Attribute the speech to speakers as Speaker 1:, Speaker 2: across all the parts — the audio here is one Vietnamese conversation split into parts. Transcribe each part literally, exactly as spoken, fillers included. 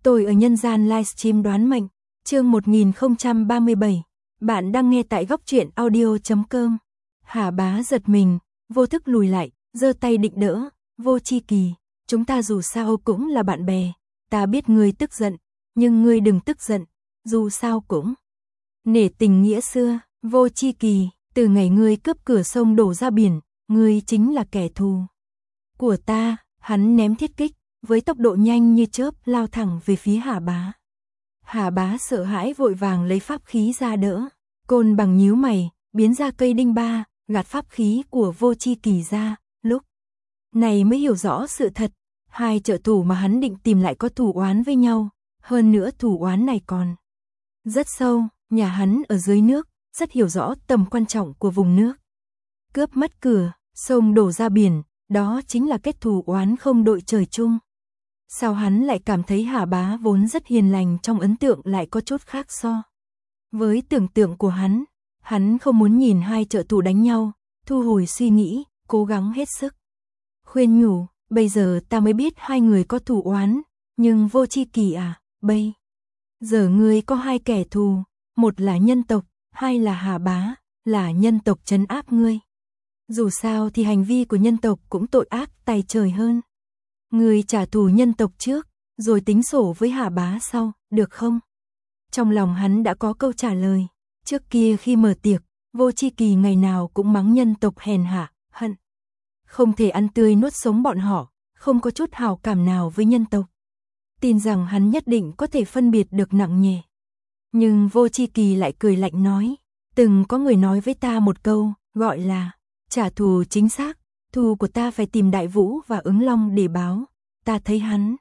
Speaker 1: Tôi ở nhân gian livestream đoán mệnh, chương một nghìn không trăm ba mươi bảy. Bạn đang nghe tại góc truyện audio chấm com. Hà Bá giật mình, vô thức lùi lại, giơ tay định đỡ. Vô Chi Kỳ, chúng ta dù sao cũng là bạn bè, ta biết ngươi tức giận, nhưng ngươi đừng tức giận, dù sao cũng nể tình nghĩa xưa. Vô Chi Kỳ, từ ngày ngươi cướp cửa sông đổ ra biển, ngươi chính là kẻ thù của ta. Hắn ném thiết kích với tốc độ nhanh như chớp lao thẳng về phía Hà Bá. Hà Bá sợ hãi vội vàng lấy pháp khí ra đỡ. Côn Bằng nhíu mày, biến ra cây đinh ba, gạt pháp khí của Vô Chi Kỳ ra. Lúc này mới hiểu rõ sự thật, hai trợ thủ mà hắn định tìm lại có thù oán với nhau, hơn nữa thù oán này còn rất sâu. Nhà hắn ở dưới nước, rất hiểu rõ tầm quan trọng của vùng nước. Cướp mất cửa sông đổ ra biển, đó chính là kết thù oán không đội trời chung. Sao hắn lại cảm thấy Hà Bá vốn rất hiền lành trong ấn tượng lại có chút khác so với tưởng tượng của hắn. Hắn không muốn nhìn hai trợ thủ đánh nhau, thu hồi suy nghĩ, cố gắng hết sức khuyên nhủ, bây giờ ta mới biết hai người có thù oán, nhưng Vô Chi Kỳ à, bây giờ ngươi có hai kẻ thù, một là nhân tộc, hai là Hà Bá, là nhân tộc trấn áp ngươi. Dù sao thì hành vi của nhân tộc cũng tội ác tày trời hơn. Ngươi trả thù nhân tộc trước, rồi tính sổ với Hà Bá sau, được không? Trong lòng hắn đã có câu trả lời. Trước kia khi mở tiệc, Vô Chi Kỳ ngày nào cũng mắng nhân tộc hèn hạ, hận không thể ăn tươi nuốt sống bọn họ, không có chút hào cảm nào với nhân tộc. Tin rằng hắn nhất định có thể phân biệt được nặng nhẹ. Nhưng Vô Chi Kỳ lại cười lạnh nói, từng có người nói với ta một câu, gọi là trả thù chính xác, thù của ta phải tìm Đại Vũ và Ứng Long để báo. Ta thấy hắn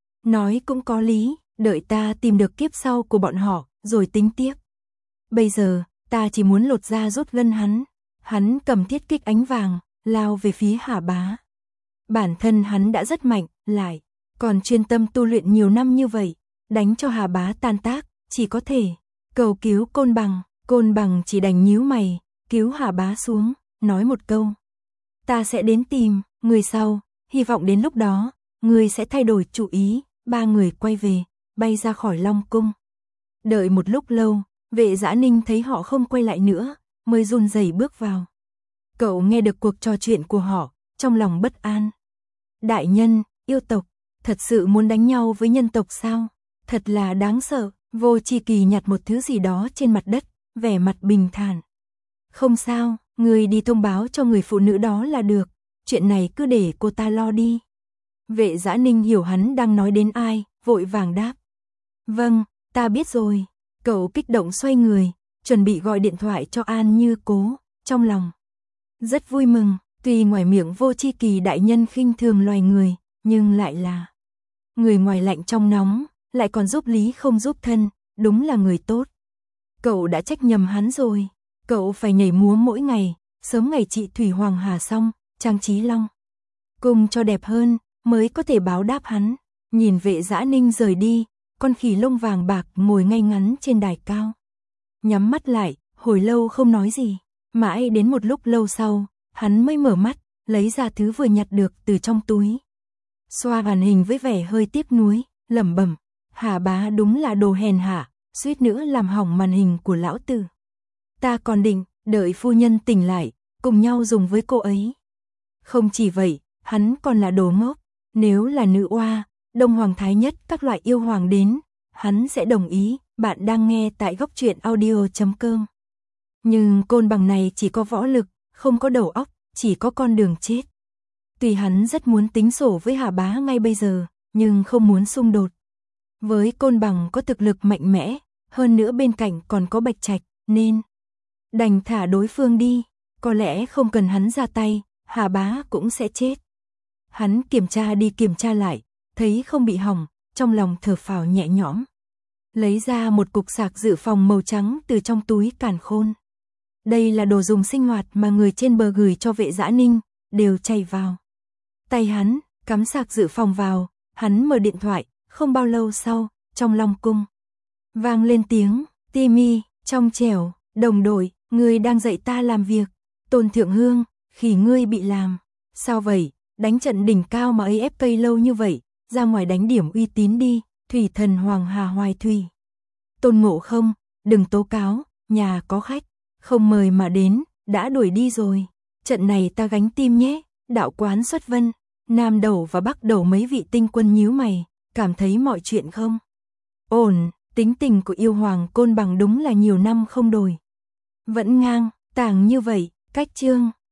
Speaker 1: nói cũng có lý, đợi ta tìm được kiếp sau của bọn họ, rồi tính tiếp. Bây giờ, ta chỉ muốn lột da rút gân hắn. Hắn cầm thiết kích ánh vàng, lao về phía Hà Bá. Bản thân hắn đã rất mạnh, lại còn chuyên tâm tu luyện nhiều năm như vậy, đánh cho Hà Bá tan tác, chỉ có thể cầu cứu Côn Bằng. Côn Bằng chỉ đành nhíu mày, cứu Hà Bá xuống, nói một câu, ta sẽ đến tìm người sau, hy vọng đến lúc đó người sẽ thay đổi chủ ý. Ba người quay về, bay ra khỏi Long Cung. Đợi một lúc lâu, Vệ Dã Ninh thấy họ không quay lại nữa, mới run rẩy bước vào. Cậu nghe được cuộc trò chuyện của họ, trong lòng bất an. Đại nhân, yêu tộc, thật sự muốn đánh nhau với nhân tộc sao? Thật là đáng sợ. Vô Chi Kỳ nhặt một thứ gì đó trên mặt đất, vẻ mặt bình thản. Không sao, người đi thông báo cho người phụ nữ đó là được, chuyện này cứ để cô ta lo đi. Vệ Dã Ninh hiểu hắn đang nói đến ai, vội vàng đáp. Vâng, ta biết rồi. Cậu kích động xoay người, chuẩn bị gọi điện thoại cho An Như Cố, trong lòng rất vui mừng. Tuy ngoài miệng Vô Chi Kỳ đại nhân khinh thường loài người, nhưng lại là người ngoài lạnh trong nóng, lại còn giúp lý không giúp thân, đúng là người tốt. Cậu đã trách nhầm hắn rồi, cậu phải nhảy múa mỗi ngày, sớm ngày trị Thủy Hoàng Hà xong, trang trí Long Cung cho đẹp hơn, mới có thể báo đáp hắn. Nhìn Vệ Dã Ninh rời đi, con khỉ lông vàng bạc ngồi ngay ngắn trên đài cao. Nhắm mắt lại, hồi lâu không nói gì, mãi đến một lúc lâu sau, hắn mới mở mắt, lấy ra thứ vừa nhặt được từ trong túi. Xoa màn hình với vẻ hơi tiếc nuối, lẩm bẩm, Hà Bá đúng là đồ hèn hạ, suýt nữa làm hỏng màn hình của lão tử. Ta còn định, đợi phu nhân tỉnh lại, cùng nhau dùng với cô ấy. Không chỉ vậy, hắn còn là đồ ngốc, nếu là nữ oa, Đông Hoàng Thái Nhất các loại yêu hoàng đến, hắn sẽ đồng ý. Bạn đang nghe tại góc truyện audio chấm com. Nhưng Côn Bằng này chỉ có võ lực, không có đầu óc, chỉ có con đường chết. Tuy hắn rất muốn tính sổ với Hà Bá ngay bây giờ, nhưng không muốn xung đột với Côn Bằng có thực lực mạnh mẽ, hơn nữa bên cạnh còn có Bạch Trạch, nên đành thả đối phương đi. Có lẽ không cần hắn ra tay, Hà Bá cũng sẽ chết. Hắn kiểm tra đi kiểm tra lại, thấy không bị hỏng, trong lòng thở phào nhẹ nhõm. Lấy ra một cục sạc dự phòng màu trắng từ trong túi càn khôn. Đây là đồ dùng sinh hoạt mà người trên bờ gửi cho Vệ Dã Ninh, đều chảy vào tay hắn, cắm sạc dự phòng vào, hắn mở điện thoại, không bao lâu sau, trong Long Cung vang lên tiếng, Timmy, trong trẻo, đồng đội, ngươi đang dạy ta làm việc. Tôn Thượng Hương, khỉ ngươi bị làm sao vậy? Đánh trận đỉnh cao mà a ép ca lâu như vậy, ra ngoài đánh điểm uy tín đi, Thủy thần Hoàng Hà Hoài Thủy. Tôn Ngộ Không, đừng tố cáo, nhà có khách, không mời mà đến, đã đuổi đi rồi. Trận này ta gánh tim nhé, đạo quán xuất vân, Nam Đầu và Bắc Đầu mấy vị tinh quân nhíu mày, cảm thấy mọi chuyện không ổn, tính tình của yêu hoàng Côn Bằng đúng là nhiều năm không đổi. Vẫn ngang, tàng như vậy, cách chương.